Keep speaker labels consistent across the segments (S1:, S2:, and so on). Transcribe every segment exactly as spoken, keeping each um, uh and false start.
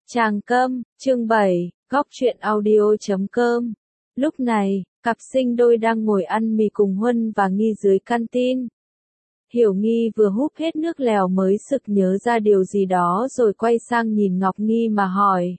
S1: Tràng Cơm, chương bảy, góc truyện audio.com. Lúc này, cặp sinh đôi đang ngồi ăn mì cùng Huân và Nghi dưới canteen. Hiểu Nghi vừa húp hết nước lèo mới sực nhớ ra điều gì đó rồi quay sang nhìn Ngọc Nghi mà hỏi.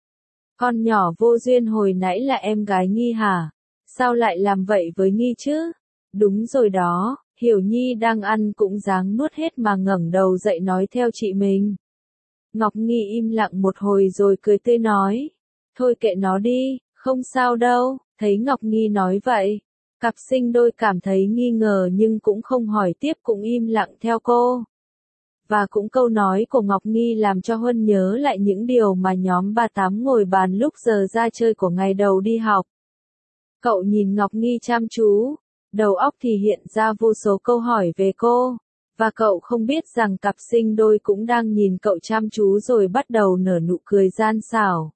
S1: Con nhỏ vô duyên hồi nãy là em gái Nghi hả? Sao lại làm vậy với Nghi chứ? Đúng rồi đó, Hiểu Nhi đang ăn cũng dáng nuốt hết mà ngẩng đầu dậy nói theo chị mình. Ngọc Nghi im lặng một hồi rồi cười tươi nói. Thôi kệ nó đi, không sao đâu. Thấy Ngọc Nghi nói vậy, cặp sinh đôi cảm thấy nghi ngờ nhưng cũng không hỏi tiếp, cũng im lặng theo cô. Và cũng câu nói của Ngọc Nghi làm cho Huân nhớ lại những điều mà nhóm bà Tám ngồi bàn lúc giờ ra chơi của ngày đầu đi học. Cậu nhìn Ngọc Nghi chăm chú, đầu óc thì hiện ra vô số câu hỏi về cô. Và cậu không biết rằng cặp sinh đôi cũng đang nhìn cậu chăm chú rồi bắt đầu nở nụ cười gian xảo.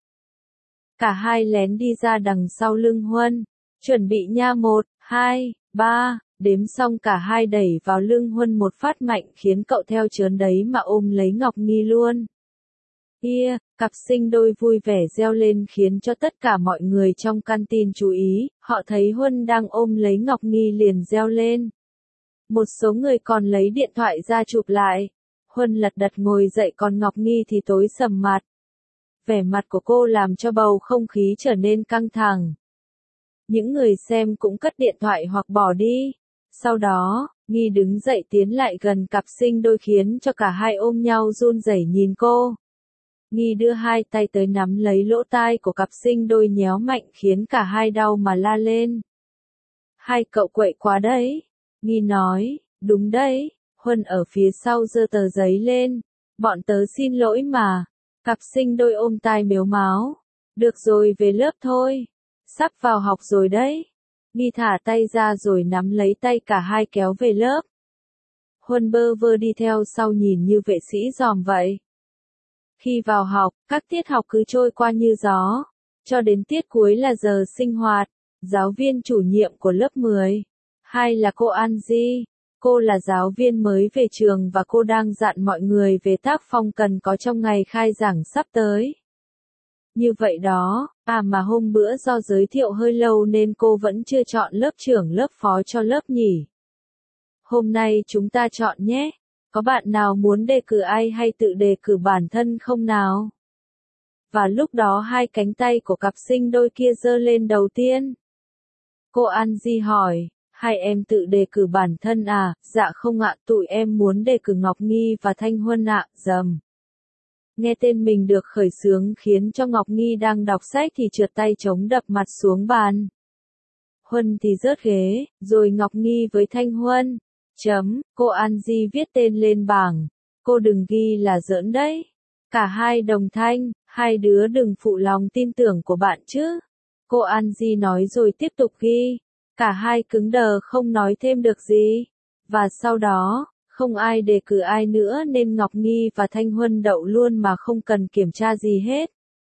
S1: Cả hai lén đi ra đằng sau lưng Huân, chuẩn bị nha, một, hai, ba, đếm xong cả hai đẩy vào lưng Huân một phát mạnh khiến cậu theo chớn đấy mà ôm lấy Ngọc Nghi luôn. Kia, cặp sinh đôi vui vẻ reo lên khiến cho tất cả mọi người trong canteen chú ý, họ thấy Huân đang ôm lấy Ngọc Nghi liền reo lên. Một số người còn lấy điện thoại ra chụp lại. Huân lật đật ngồi dậy còn Ngọc Nghi thì tối sầm mặt. Vẻ mặt của cô làm cho bầu không khí trở nên căng thẳng. Những người xem cũng cất điện thoại hoặc bỏ đi. Sau đó, Nghi đứng dậy tiến lại gần cặp sinh đôi khiến cho cả hai ôm nhau run rẩy nhìn cô. Nghi đưa hai tay tới nắm lấy lỗ tai của cặp sinh đôi nhéo mạnh khiến cả hai đau mà la lên. Hai cậu quậy quá đấy. Nghi nói, đúng đấy. Huân ở phía sau giơ tờ giấy lên. Bọn tớ xin lỗi mà. Cặp sinh đôi ôm tai mếu máo. Được rồi, về lớp thôi. Sắp vào học rồi đấy. Nghi thả tay ra rồi nắm lấy tay cả hai kéo về lớp. Huân bơ vơ đi theo sau nhìn như vệ sĩ giòm vậy. Khi vào học, các tiết học cứ trôi qua như gió. Cho đến tiết cuối là giờ sinh hoạt. Giáo viên chủ nhiệm của lớp mười. Hai là cô An Di. Cô là giáo viên mới về trường và cô đang dặn mọi người về tác phong cần có trong ngày khai giảng sắp tới. Như vậy đó, à mà hôm bữa do giới thiệu hơi lâu nên cô vẫn chưa chọn lớp trưởng lớp phó cho lớp nhỉ. Hôm nay chúng ta chọn nhé. Có bạn nào muốn đề cử ai hay tự đề cử bản thân không nào? Và lúc đó hai cánh tay của cặp sinh đôi kia giơ lên đầu tiên. Cô An Di hỏi. Hai em tự đề cử bản thân à? Dạ không ạ, tụi em muốn đề cử Ngọc Nghi và Thanh Huân ạ. Dầm. Nghe tên mình được khởi xướng khiến cho Ngọc Nghi đang đọc sách thì trượt tay chống đập mặt xuống bàn. Huân thì rớt ghế, rồi Ngọc Nghi với Thanh Huân. Chấm, cô An Di viết tên lên bảng. Cô đừng ghi là giỡn đấy. Cả hai đồng thanh, hai đứa đừng phụ lòng tin tưởng của bạn chứ. Cô An Di nói rồi tiếp tục ghi. Cả hai cứng đờ không nói thêm được gì. Và sau đó, không ai đề cử ai nữa nên Ngọc Nghi và Thanh Huân đậu luôn mà không cần kiểm tra gì hết.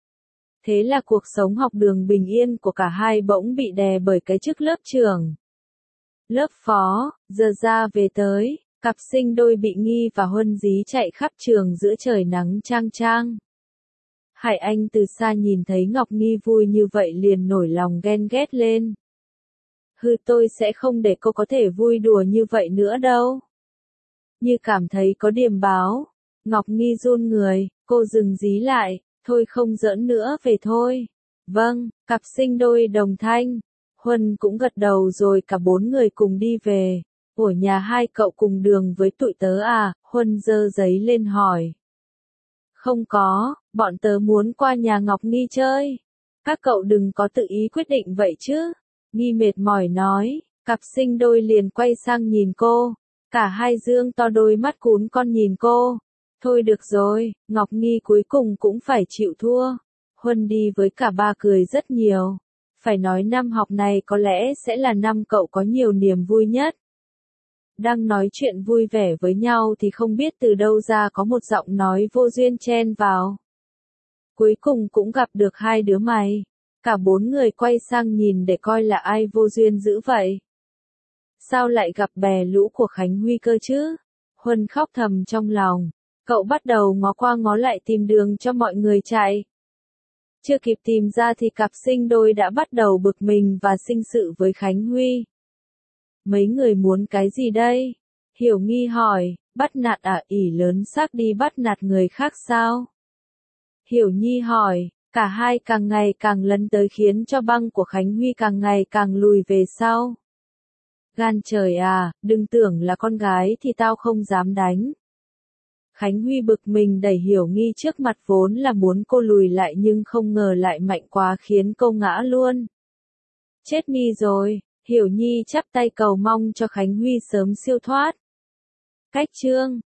S1: Thế là cuộc sống học đường bình yên của cả hai bỗng bị đè bởi cái chức lớp trưởng. Lớp phó, giờ ra về tới, cặp sinh đôi bị Nghi và Huân dí chạy khắp trường giữa trời nắng chang chang. Hải Anh từ xa nhìn thấy Ngọc Nghi vui như vậy liền nổi lòng ghen ghét lên. Hừ, tôi sẽ không để cô có thể vui đùa như vậy nữa đâu. Như cảm thấy có điểm báo. Ngọc Nghi run người, cô dừng dí lại, thôi không giỡn nữa, về thôi. Vâng, cặp sinh đôi đồng thanh. Huân cũng gật đầu rồi cả bốn người cùng đi về. Của nhà hai cậu cùng đường với tụi tớ à? Huân giơ giấy lên hỏi. Không có, bọn tớ muốn qua nhà Ngọc Nghi chơi. Các cậu đừng có tự ý quyết định vậy chứ. Nghi mệt mỏi nói, cặp sinh đôi liền quay sang nhìn cô. Cả hai dương to đôi mắt cún con nhìn cô. Thôi được rồi, Ngọc Nghi cuối cùng cũng phải chịu thua. Huân đi với cả ba cười rất nhiều. Phải nói năm học này có lẽ sẽ là năm cậu có nhiều niềm vui nhất. Đang nói chuyện vui vẻ với nhau thì không biết từ đâu ra có một giọng nói vô duyên chen vào. Cuối cùng cũng gặp được hai đứa mày. Cả bốn người quay sang nhìn để coi là ai vô duyên dữ vậy. Sao lại gặp bè lũ của Khánh Huy cơ chứ? Huân khóc thầm trong lòng. Cậu bắt đầu ngó qua ngó lại tìm đường cho mọi người chạy. Chưa kịp tìm ra thì cặp sinh đôi đã bắt đầu bực mình và sinh sự với Khánh Huy. Mấy người muốn cái gì đây? Hiểu Nghi hỏi, bắt nạt à, ỷ lớn xác đi bắt nạt người khác sao? Hiểu Nhi hỏi, cả hai càng ngày càng lấn tới khiến cho băng của Khánh Huy càng ngày càng lùi về sau. Gan trời à, đừng tưởng là con gái thì tao không dám đánh. Khánh Huy bực mình đẩy Hiểu Nghi trước mặt vốn là muốn cô lùi lại nhưng không ngờ lại mạnh quá khiến cô ngã luôn. Chết mi rồi, Hiểu Nhi chắp tay cầu mong cho Khánh Huy sớm siêu thoát. Cách chương